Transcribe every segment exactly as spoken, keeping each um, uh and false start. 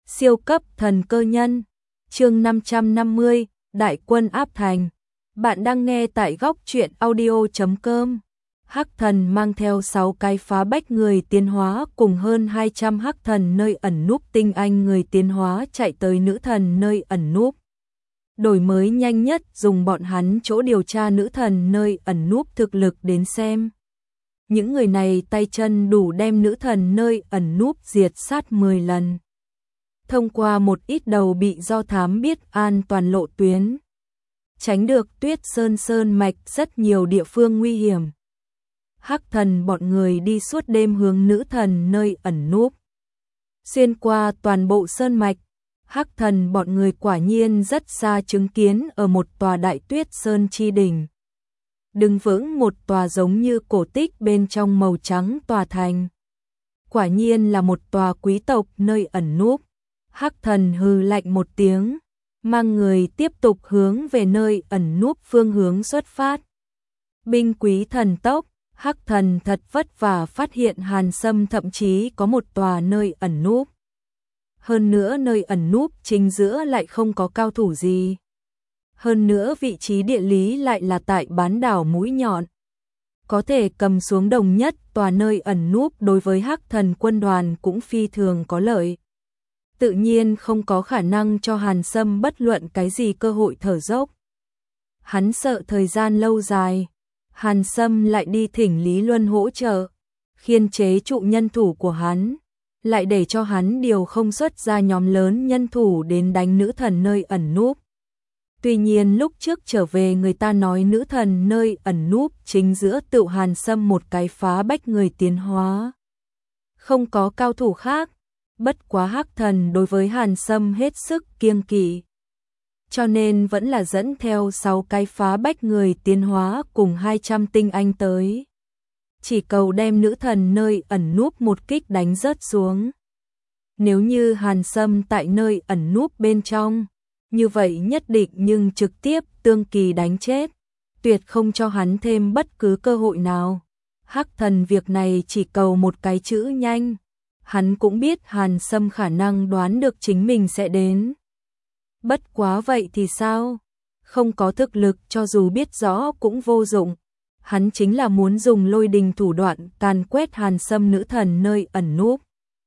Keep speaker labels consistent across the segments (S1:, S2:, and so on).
S1: Siêu cấp thần cơ nhân, chương năm trăm năm mươi, Đại quân áp thành. Bạn đang nghe tại góc truyện audio chấm com. Hắc thần mang theo sáu cái phá bách người tiến hóa cùng hơn hai trăm hắc thần nơi ẩn núp tinh anh người tiến hóa chạy tới nữ thần nơi ẩn núp. Đổi mới nhanh nhất dùng bọn hắn chỗ điều tra nữ thần nơi ẩn núp thực lực đến xem. Những người này tay chân đủ đem nữ thần nơi ẩn núp diệt sát mười lần. Thông qua một ít đầu bị do thám biết an toàn lộ tuyến. Tránh được Tuyết Sơn Sơn mạch rất nhiều địa phương nguy hiểm. Hắc thần bọn người đi suốt đêm hướng nữ thần nơi ẩn núp. Xuyên qua toàn bộ sơn mạch, Hắc thần bọn người quả nhiên rất xa chứng kiến ở một tòa đại tuyết sơn chi đỉnh. Đứng vững một tòa giống như cổ tích bên trong màu trắng tòa thành. Quả nhiên là một tòa quý tộc nơi ẩn núp. Hắc thần hừ lạnh một tiếng, mang người tiếp tục hướng về nơi ẩn núp phương hướng xuất phát. Binh quý thần tốc, Hắc thần thật vất vả phát hiện Hàn Sâm thậm chí có một tòa nơi ẩn núp. Hơn nữa nơi ẩn núp chính giữa lại không có cao thủ gì. Hơn nữa vị trí địa lý lại là tại bán đảo mũi nhọn. Có thể cầm xuống đồng nhất tòa nơi ẩn núp đối với Hắc thần quân đoàn cũng phi thường có lợi. Tự nhiên không có khả năng cho Hàn Sâm bất luận cái gì cơ hội thở dốc. Hắn sợ thời gian lâu dài, Hàn Sâm lại đi thỉnh Lý Luân hỗ trợ, khiên chế trụ nhân thủ của hắn, lại để cho hắn điều không xuất ra nhóm lớn nhân thủ đến đánh nữ thần nơi ẩn núp. Tuy nhiên lúc trước trở về người ta nói nữ thần nơi ẩn núp chính giữa tự Hàn Sâm một cái phá bách người tiến hóa. Không có cao thủ khác. Bất quá Hắc thần đối với Hàn Sâm hết sức kiêng kỵ, cho nên vẫn là dẫn theo sáu cái phá bách người tiến hóa cùng hai trăm tinh anh tới. Chỉ cầu đem nữ thần nơi ẩn núp một kích đánh rớt xuống. Nếu như Hàn Sâm tại nơi ẩn núp bên trong, như vậy nhất định nhưng trực tiếp tương kỳ đánh chết, tuyệt không cho hắn thêm bất cứ cơ hội nào. Hắc thần việc này chỉ cầu một cái chữ nhanh. Hắn cũng biết Hàn Sâm khả năng đoán được chính mình sẽ đến. Bất quá vậy thì sao? Không có thực lực cho dù biết rõ cũng vô dụng. Hắn chính là muốn dùng lôi đình thủ đoạn càn quét Hàn Sâm nữ thần nơi ẩn núp.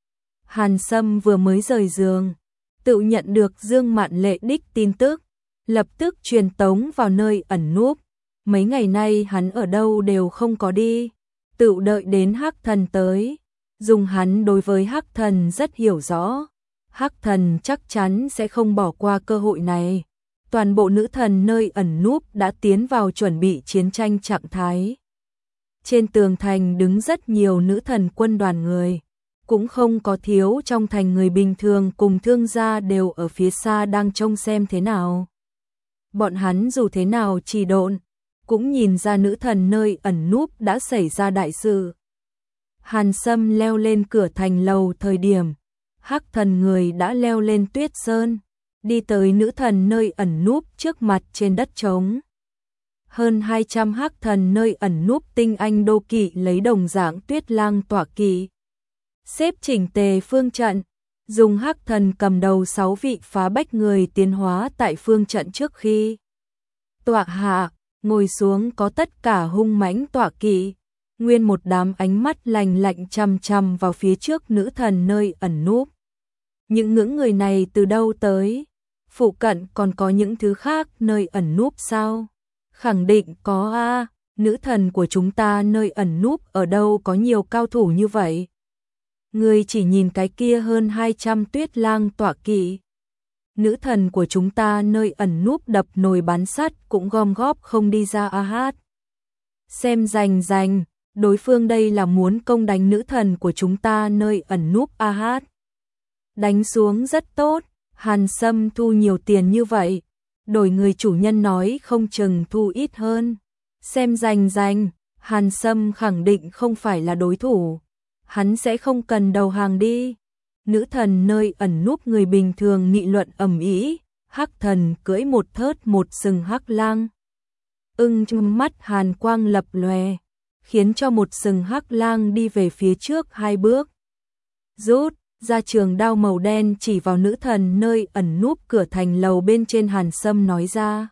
S1: Hàn Sâm vừa mới rời giường, tự nhận được Dương Mạn Lệ đích tin tức, lập tức truyền tống vào nơi ẩn núp. Mấy ngày nay hắn ở đâu đều không có đi, tự đợi đến Hắc thần tới. Dùng hắn đối với Hắc thần rất hiểu rõ, Hắc thần chắc chắn sẽ không bỏ qua cơ hội này. Toàn bộ nữ thần nơi ẩn núp đã tiến vào chuẩn bị chiến tranh trạng thái. Trên tường thành đứng rất nhiều nữ thần quân đoàn người, cũng không có thiếu trong thành người bình thường cùng thương gia đều ở phía xa đang trông xem thế nào. Bọn hắn dù thế nào trì độn, cũng nhìn ra nữ thần nơi ẩn núp đã xảy ra đại sự. Hàn Sâm leo lên cửa thành lầu thời điểm, Hắc thần người đã leo lên tuyết sơn, đi tới nữ thần nơi ẩn núp trước mặt trên đất trống. Hơn hai trăm Hắc thần nơi ẩn núp tinh anh đô kỵ lấy đồng dạng tuyết lang tọa kỵ. Xếp chỉnh tề phương trận, dùng Hắc thần cầm đầu sáu vị phá bách người tiến hóa tại phương trận trước khi. Tọa hạ, ngồi xuống có tất cả hung mãnh tọa kỵ. Nguyên một đám ánh mắt lạnh lạnh chằm chằm vào phía trước nữ thần nơi ẩn núp. Những ngưỡng người này từ đâu tới? Phụ cận còn có những thứ khác nơi ẩn núp sao? Khẳng định có a, nữ thần của chúng ta nơi ẩn núp ở đâu có nhiều cao thủ như vậy? Người chỉ nhìn cái kia hơn hai trăm tuyết lang tọa kỵ. Nữ thần của chúng ta nơi ẩn núp đập nồi bán sắt cũng gom góp không đi ra a hát. Xem rành rành. Đối phương đây là muốn công đánh nữ thần của chúng ta nơi ẩn núp a hát. Đánh xuống rất tốt, Hàn Sâm thu nhiều tiền như vậy, đổi người chủ nhân nói không chừng thu ít hơn. Xem rành rành, Hàn Sâm khẳng định không phải là đối thủ, hắn sẽ không cần đầu hàng đi. Nữ thần nơi ẩn núp người bình thường nghị luận ầm ĩ, Hắc thần cưỡi một thớt một sừng hắc lang. Ưng trong mắt hàn quang lập lòe, khiến cho một sừng hắc lang đi về phía trước hai bước. Rút, ra trường đao màu đen chỉ vào nữ thần nơi ẩn núp cửa thành lầu bên trên. Hàn Sâm nói ra: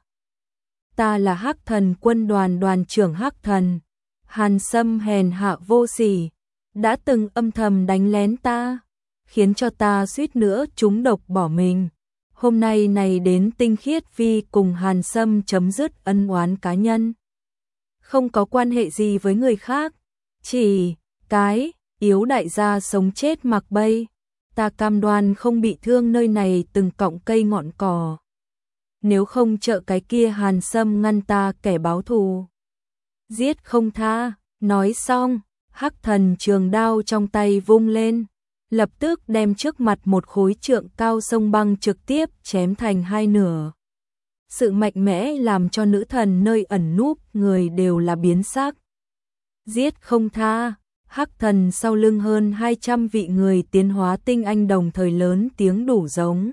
S1: ta là Hắc Thần quân đoàn đoàn trưởng Hắc Thần. Hàn Sâm hèn hạ vô sỉ, đã từng âm thầm đánh lén ta, khiến cho ta suýt nữa trúng độc bỏ mình. Hôm nay này đến tinh khiết vi cùng Hàn Sâm chấm dứt ân oán cá nhân. Không có quan hệ gì với người khác, chỉ cái yếu đại gia sống chết mặc bay. Ta cam đoan không bị thương nơi này từng cọng cây ngọn cỏ. Nếu không trợ cái kia Hàn Sâm ngăn ta kẻ báo thù, giết không tha. Nói xong, Hắc Thần trường đao trong tay vung lên, lập tức đem trước mặt một khối trượng cao sông băng trực tiếp chém thành hai nửa. Sự mạnh mẽ làm cho nữ thần nơi ẩn núp người đều là biến sắc. Giết không tha. Hắc Thần sau lưng hơn hai trăm vị người tiến hóa tinh anh đồng thời lớn tiếng đủ giống.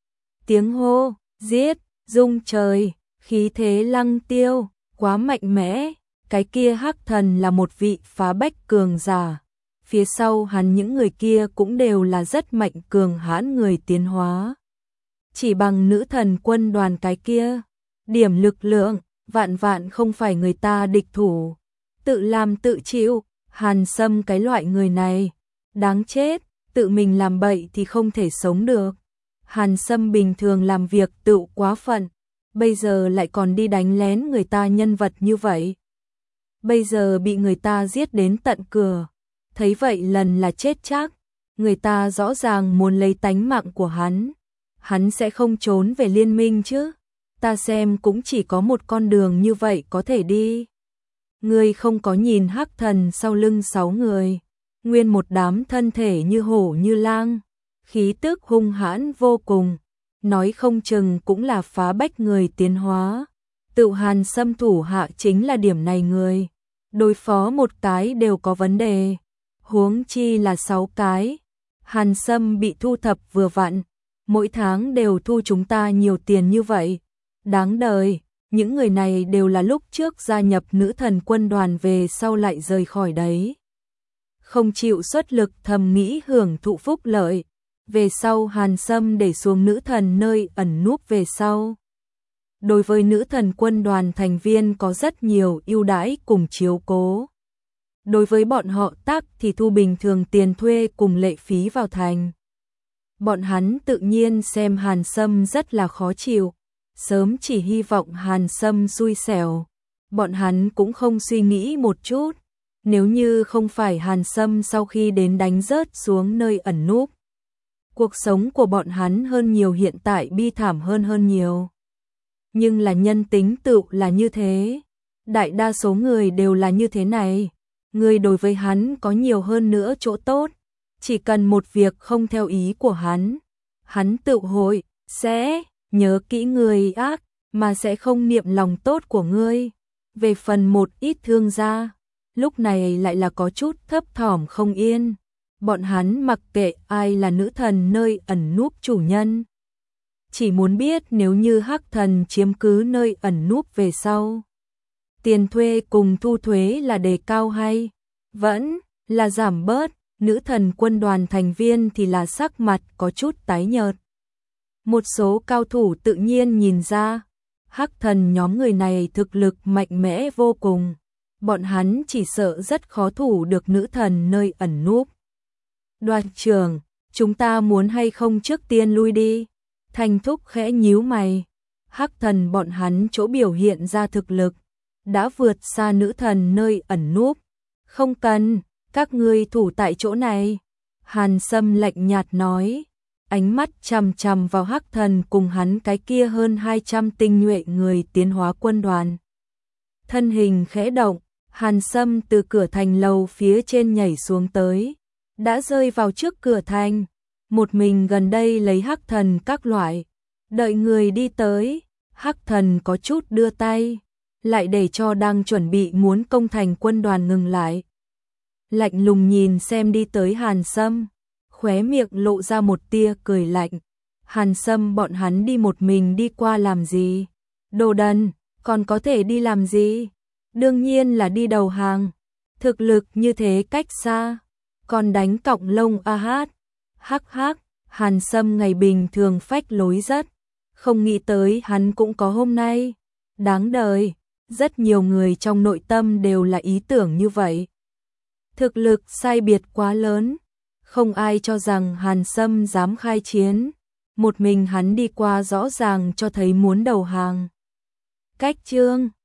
S1: Tiếng hô, giết, rung trời, khí thế lăng tiêu, quá mạnh mẽ. Cái kia Hắc Thần là một vị phá bách cường giả. Phía sau hắn những người kia cũng đều là rất mạnh cường hãn người tiến hóa. Chỉ bằng nữ thần quân đoàn cái kia, điểm lực lượng, vạn vạn không phải người ta địch thủ. Tự làm tự chịu. Hàn Sâm cái loại người này, đáng chết, tự mình làm bậy thì không thể sống được. Hàn Sâm bình thường làm việc tự quá phận, bây giờ lại còn đi đánh lén người ta nhân vật như vậy. Bây giờ bị người ta giết đến tận cửa, thấy vậy lần là chết chắc. Người ta rõ ràng muốn lấy tánh mạng của hắn, hắn sẽ không trốn về liên minh chứ. Ta xem cũng chỉ có một con đường như vậy có thể đi. Ngươi không có nhìn Hắc Thần sau lưng sáu người, nguyên một đám thân thể như hổ như lang, khí tức hung hãn vô cùng, nói không chừng cũng là phá bách người tiến hóa. Tự Hàn Sâm thủ hạ chính là điểm này người, đối phó một cái đều có vấn đề, huống chi là sáu cái. Hàn Sâm bị thu thập vừa vặn, mỗi tháng đều thu chúng ta nhiều tiền như vậy, đáng đời. Những người này đều là lúc trước gia nhập nữ thần quân đoàn về sau lại rời khỏi đấy. Không chịu xuất lực thầm nghĩ hưởng thụ phúc lợi. Về sau Hàn Sâm để xuống nữ thần nơi ẩn núp về sau. Đối với nữ thần quân đoàn thành viên có rất nhiều ưu đãi cùng chiếu cố. Đối với bọn họ tác thì thu bình thường tiền thuê cùng lệ phí vào thành. Bọn hắn tự nhiên xem Hàn Sâm rất là khó chịu. Sớm chỉ hy vọng Hàn Sâm xui xẻo. Bọn hắn cũng không suy nghĩ một chút. Nếu như không phải Hàn Sâm sau khi đến đánh rớt xuống nơi ẩn núp, cuộc sống của bọn hắn hơn nhiều hiện tại bi thảm hơn hơn nhiều. Nhưng là nhân tính tự là như thế. Đại đa số người đều là như thế này. Người đối với hắn có nhiều hơn nữa chỗ tốt. Chỉ cần một việc không theo ý của hắn, hắn tự hội, sẽ nhớ kỹ người ác, mà sẽ không niệm lòng tốt của ngươi. Về phần một ít thương gia, lúc này lại là có chút thấp thỏm không yên. Bọn hắn mặc kệ ai là nữ thần nơi ẩn núp chủ nhân. Chỉ muốn biết nếu như Hắc Thần chiếm cứ nơi ẩn núp về sau, tiền thuê cùng thu thuế là đề cao hay vẫn là giảm bớt. Nữ thần quân đoàn thành viên thì là sắc mặt có chút tái nhợt. Một số cao thủ tự nhiên nhìn ra, Hắc Thần nhóm người này thực lực mạnh mẽ vô cùng. Bọn hắn chỉ sợ rất khó thủ được nữ thần nơi ẩn núp. Đoàn trưởng, chúng ta muốn hay không trước tiên lui đi? Thanh Thúc khẽ nhíu mày. Hắc Thần bọn hắn chỗ biểu hiện ra thực lực đã vượt xa nữ thần nơi ẩn núp. Không cần, các ngươi thủ tại chỗ này. Hàn Sâm lạnh nhạt nói, ánh mắt chằm chằm vào Hắc Thần cùng hắn cái kia hơn hai trăm tinh nhuệ người tiến hóa quân đoàn. Thân hình khẽ động, Hàn Sâm từ cửa thành lầu phía trên nhảy xuống tới, đã rơi vào trước cửa thành, một mình gần đây lấy Hắc Thần các loại. Đợi người đi tới, Hắc Thần có chút đưa tay, lại để cho đang chuẩn bị muốn công thành quân đoàn ngừng lại. Lạnh lùng nhìn xem đi tới Hàn Sâm, khóe miệng lộ ra một tia cười lạnh. Hàn Sâm bọn hắn đi một mình đi qua làm gì? Đồ đần, còn có thể đi làm gì? Đương nhiên là đi đầu hàng. Thực lực như thế cách xa, còn đánh cọng lông a hát. Hắc hắc, Hàn Sâm ngày bình thường phách lối rất, không nghĩ tới hắn cũng có hôm nay. Đáng đời, rất nhiều người trong nội tâm đều là ý tưởng như vậy. Thực lực sai biệt quá lớn, không ai cho rằng Hàn Sâm dám khai chiến. Một mình hắn đi qua rõ ràng cho thấy muốn đầu hàng. Cách chương